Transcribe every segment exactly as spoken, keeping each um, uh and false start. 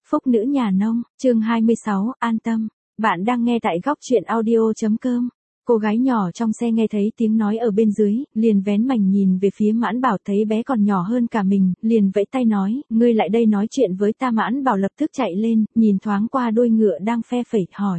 Phúc nữ nhà nông, chương hai mươi sáu, an tâm. Bạn đang nghe tại góc truyện audio.com. Cô gái nhỏ trong xe nghe thấy tiếng nói ở bên dưới, liền vén mảnh nhìn về phía Mãn Bảo, thấy bé còn nhỏ hơn cả mình, liền vẫy tay nói, ngươi lại đây nói chuyện với ta. Mãn Bảo lập tức chạy lên, nhìn thoáng qua đôi ngựa đang phe phẩy, hỏi.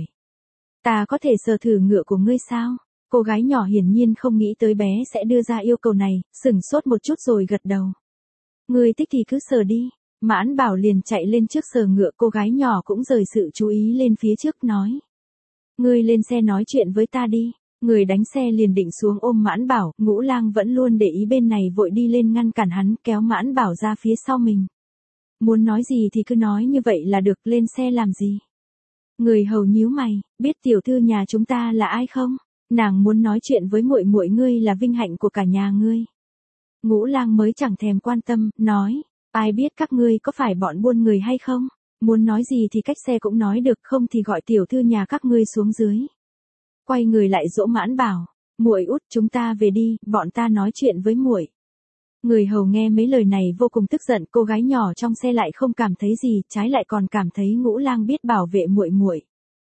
Ta có thể sờ thử ngựa của ngươi sao? Cô gái nhỏ hiển nhiên không nghĩ tới bé sẽ đưa ra yêu cầu này, sửng sốt một chút rồi gật đầu. Ngươi thích thì cứ sờ đi. Mãn Bảo liền chạy lên trước sờ ngựa, cô gái nhỏ cũng rời sự chú ý lên phía trước nói. Ngươi lên xe nói chuyện với ta đi. Người đánh xe liền định xuống ôm Mãn Bảo, Ngũ Lang vẫn luôn để ý bên này vội đi lên ngăn cản hắn, kéo Mãn Bảo ra phía sau mình. Muốn nói gì thì cứ nói như vậy là được, lên xe làm gì? Người hầu nhíu mày, biết tiểu thư nhà chúng ta là ai không? Nàng muốn nói chuyện với muội muội ngươi là vinh hạnh của cả nhà ngươi. Ngũ Lang mới chẳng thèm quan tâm, nói. Ai biết các ngươi có phải bọn buôn người hay không? Muốn nói gì thì cách xe cũng nói được, không thì gọi tiểu thư nhà các ngươi xuống dưới. Quay người lại dỗ Mãn Bảo, muội út, chúng ta về đi, bọn ta nói chuyện với muội. Người hầu nghe mấy lời này vô cùng tức giận, cô gái nhỏ trong xe lại không cảm thấy gì, trái lại còn cảm thấy Ngũ Lang biết bảo vệ muội muội.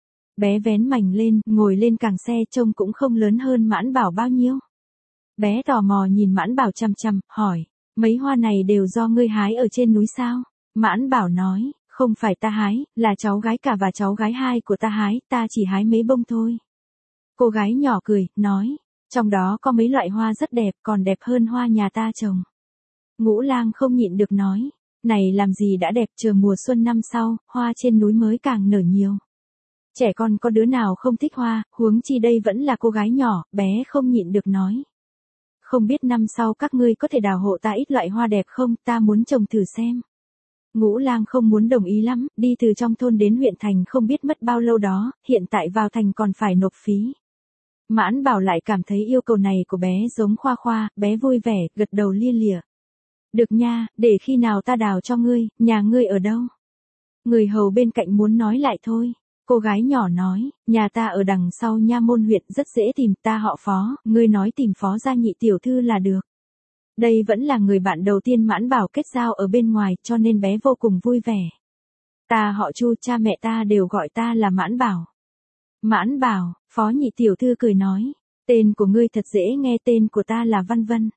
Bé vén mành lên, ngồi lên càng xe, trông cũng không lớn hơn Mãn Bảo bao nhiêu. Bé tò mò nhìn Mãn Bảo chằm chằm, hỏi. Mấy hoa này đều do ngươi hái ở trên núi sao? Mãn Bảo nói, không phải ta hái, là cháu gái cả và cháu gái hai của ta hái, ta chỉ hái mấy bông thôi. Cô gái nhỏ cười, nói, trong đó có mấy loại hoa rất đẹp, còn đẹp hơn hoa nhà ta trồng. Ngũ Lang không nhịn được nói, này làm gì đã đẹp, chờ mùa xuân năm sau, hoa trên núi mới càng nở nhiều. Trẻ con có đứa nào không thích hoa, huống chi đây vẫn là cô gái nhỏ, bé không nhịn được nói. Không biết năm sau các ngươi có thể đào hộ ta ít loại hoa đẹp không, ta muốn trồng thử xem. Ngũ Lang không muốn đồng ý lắm, đi từ trong thôn đến huyện thành không biết mất bao lâu đó, hiện tại vào thành còn phải nộp phí. Mãn Bảo lại cảm thấy yêu cầu này của bé giống Khoa Khoa, bé vui vẻ, gật đầu lia lịa. Được nha, để khi nào ta đào cho ngươi, nhà ngươi ở đâu? Người hầu bên cạnh muốn nói lại thôi. Cô gái nhỏ nói, nhà ta ở đằng sau Nha Môn huyện, rất dễ tìm, ta họ Phó, ngươi nói tìm Phó gia nhị tiểu thư là được. Đây vẫn là người bạn đầu tiên Mãn Bảo kết giao ở bên ngoài, cho nên bé vô cùng vui vẻ. Ta họ Chu, cha mẹ ta đều gọi ta là Mãn Bảo. Mãn Bảo, Phó nhị tiểu thư cười nói, tên của ngươi thật dễ nghe, tên của ta là Văn Vân.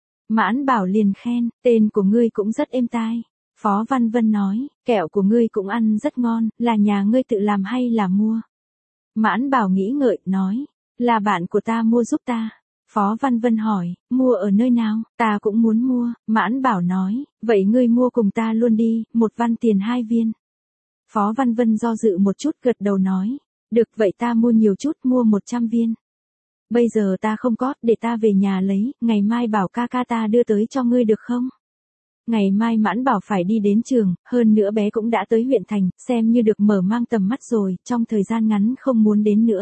Mãn Bảo liền khen, tên của ngươi cũng rất êm tai. Phó Văn Vân nói, kẹo của ngươi cũng ăn rất ngon, là nhà ngươi tự làm hay là mua? Mãn Bảo nghĩ ngợi, nói, là bạn của ta mua giúp ta. Phó Văn Vân hỏi, mua ở nơi nào, ta cũng muốn mua. Mãn Bảo nói, vậy ngươi mua cùng ta luôn đi, một văn tiền hai viên. Phó Văn Vân do dự một chút gật đầu nói, được vậy ta mua nhiều chút, mua một trăm viên. Bây giờ ta không có, để ta về nhà lấy, ngày mai bảo ca ca ta đưa tới cho ngươi được không? Ngày mai Mãn Bảo phải đi đến trường, hơn nữa bé cũng đã tới huyện thành, xem như được mở mang tầm mắt rồi, trong thời gian ngắn không muốn đến nữa.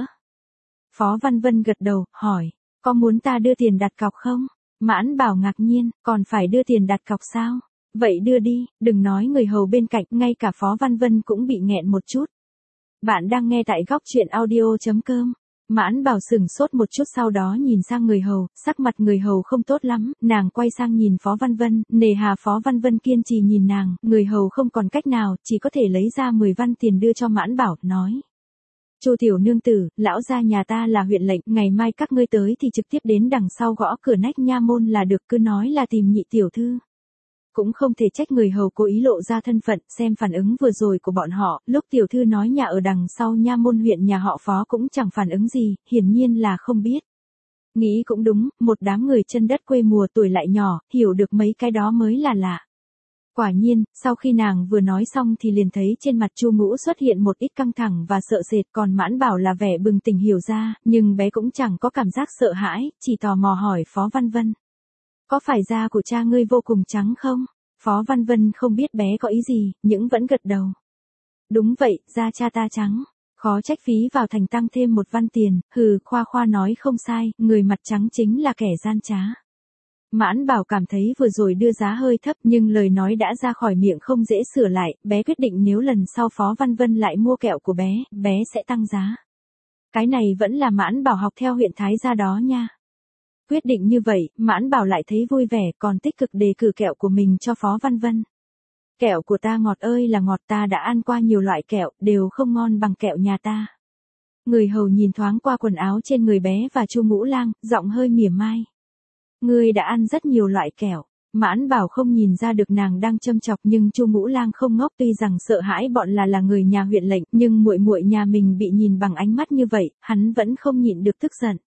Phó Văn Vân gật đầu, hỏi, có muốn ta đưa tiền đặt cọc không? Mãn Bảo ngạc nhiên, còn phải đưa tiền đặt cọc sao? Vậy đưa đi, đừng nói người hầu bên cạnh, ngay cả Phó Văn Vân cũng bị nghẹn một chút. Bạn đang nghe tại góc truyện audio.com. Mãn Bảo sửng sốt một chút, sau đó nhìn sang người hầu, sắc mặt người hầu không tốt lắm, nàng quay sang nhìn Phó Văn Vân, nề hà Phó Văn Vân kiên trì nhìn nàng, người hầu không còn cách nào, chỉ có thể lấy ra mười văn tiền đưa cho Mãn Bảo, nói. Chu tiểu nương tử, lão gia nhà ta là huyện lệnh, ngày mai các ngươi tới thì trực tiếp đến đằng sau gõ cửa nách Nha Môn là được, cứ nói là tìm nhị tiểu thư. Cũng không thể trách người hầu cố ý lộ ra thân phận, xem phản ứng vừa rồi của bọn họ, lúc tiểu thư nói nhà ở đằng sau Nha Môn huyện nhà họ Phó cũng chẳng phản ứng gì, hiển nhiên là không biết. Nghĩ cũng đúng, một đám người chân đất quê mùa tuổi lại nhỏ, hiểu được mấy cái đó mới là lạ. Quả nhiên, sau khi nàng vừa nói xong thì liền thấy trên mặt Chu Ngũ xuất hiện một ít căng thẳng và sợ sệt, còn Mãn Bảo là vẻ bừng tỉnh hiểu ra, nhưng bé cũng chẳng có cảm giác sợ hãi, chỉ tò mò hỏi Phó Văn Vân. Có phải da của cha ngươi vô cùng trắng không? Phó Văn Vân không biết bé có ý gì, nhưng vẫn gật đầu. Đúng vậy, da cha ta trắng. Khó trách phí vào thành tăng thêm một văn tiền, hừ, Khoa Khoa nói không sai, người mặt trắng chính là kẻ gian trá. Mãn Bảo cảm thấy vừa rồi đưa giá hơi thấp, nhưng lời nói đã ra khỏi miệng không dễ sửa lại, bé quyết định nếu lần sau Phó Văn Vân lại mua kẹo của bé, bé sẽ tăng giá. Cái này vẫn là Mãn Bảo học theo huyện Thái gia đó nha. Quyết định như vậy, Mãn Bảo lại thấy vui vẻ, còn tích cực đề cử kẹo của mình cho Phó Văn Vân. Kẹo của ta ngọt ơi là ngọt, ta đã ăn qua nhiều loại kẹo, đều không ngon bằng kẹo nhà ta. Người hầu nhìn thoáng qua quần áo trên người bé và Chu Ngũ Lang, giọng hơi mỉa mai. Ngươi đã ăn rất nhiều loại kẹo. Mãn Bảo không nhìn ra được nàng đang châm chọc, nhưng Chu Ngũ Lang không ngốc, tuy rằng sợ hãi bọn là là người nhà huyện lệnh, nhưng muội muội nhà mình bị nhìn bằng ánh mắt như vậy, hắn vẫn không nhịn được tức giận.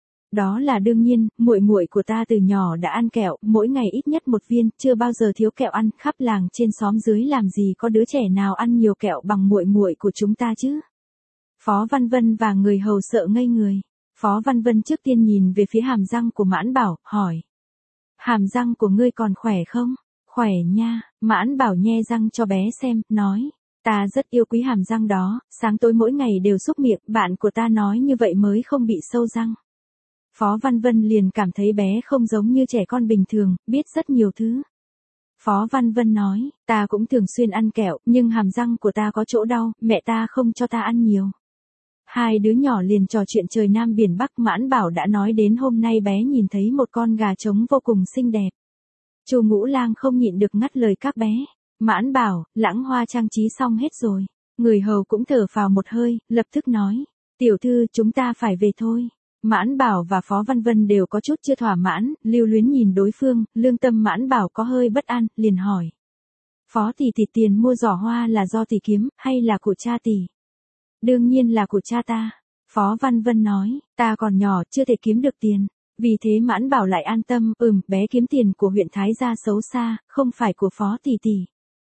Đó là đương nhiên, muội muội của ta từ nhỏ đã ăn kẹo, mỗi ngày ít nhất một viên, chưa bao giờ thiếu kẹo ăn, khắp làng trên xóm dưới làm gì có đứa trẻ nào ăn nhiều kẹo bằng muội muội của chúng ta chứ. Phó Văn Vân và người hầu sợ ngây người. Phó Văn Vân trước tiên nhìn về phía hàm răng của Mãn Bảo, hỏi. Hàm răng của ngươi còn khỏe không? Khỏe nha, Mãn Bảo nhe răng cho bé xem, nói. Ta rất yêu quý hàm răng đó, sáng tối mỗi ngày đều xúc miệng, bạn của ta nói như vậy mới không bị sâu răng. Phó Văn Vân liền cảm thấy bé không giống như trẻ con bình thường, biết rất nhiều thứ. Phó Văn Vân nói, ta cũng thường xuyên ăn kẹo, nhưng hàm răng của ta có chỗ đau, mẹ ta không cho ta ăn nhiều. Hai đứa nhỏ liền trò chuyện trời Nam biển Bắc. Mãn Bảo đã nói đến hôm nay bé nhìn thấy một con gà trống vô cùng xinh đẹp. Chu Ngũ Lang không nhịn được ngắt lời các bé. Mãn Bảo, Lãng Hoa trang trí xong hết rồi. Người hầu cũng thở phào một hơi, lập tức nói. Tiểu thư, chúng ta phải về thôi. Mãn Bảo và Phó Văn Vân đều có chút chưa thỏa mãn, lưu luyến nhìn đối phương, lương tâm Mãn Bảo có hơi bất an, liền hỏi. Phó tỷ tỷ, tiền mua giỏ hoa là do tỷ kiếm, hay là của cha tỷ? Đương nhiên là của cha ta. Phó Văn Vân nói, ta còn nhỏ, chưa thể kiếm được tiền. Vì thế Mãn Bảo lại an tâm, ừm, bé kiếm tiền của huyện Thái gia xấu xa, không phải của Phó tỷ tỷ.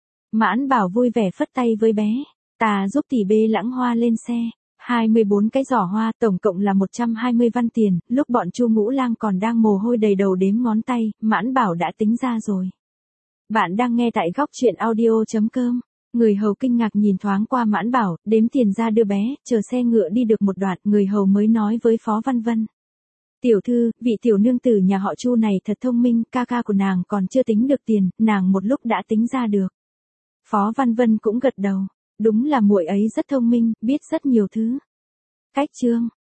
Mãn Bảo vui vẻ phất tay với bé. Ta giúp tỷ bê Lãng Hoa lên xe. hai mươi bốn cái giỏ hoa, tổng cộng là một trăm hai mươi văn tiền, lúc bọn Chu Ngũ Lang còn đang mồ hôi đầy đầu đếm ngón tay, Mãn Bảo đã tính ra rồi. Bạn đang nghe tại góc truyện audio chấm com. Người hầu kinh ngạc nhìn thoáng qua Mãn Bảo, đếm tiền ra đưa bé, chờ xe ngựa đi được một đoạn, người hầu mới nói với Phó Văn Vân. Tiểu thư, vị tiểu nương tử nhà họ Chu này thật thông minh, ca ca của nàng còn chưa tính được tiền, nàng một lúc đã tính ra được. Phó Văn Vân cũng gật đầu, đúng là muội ấy rất thông minh, biết rất nhiều thứ. Cách chương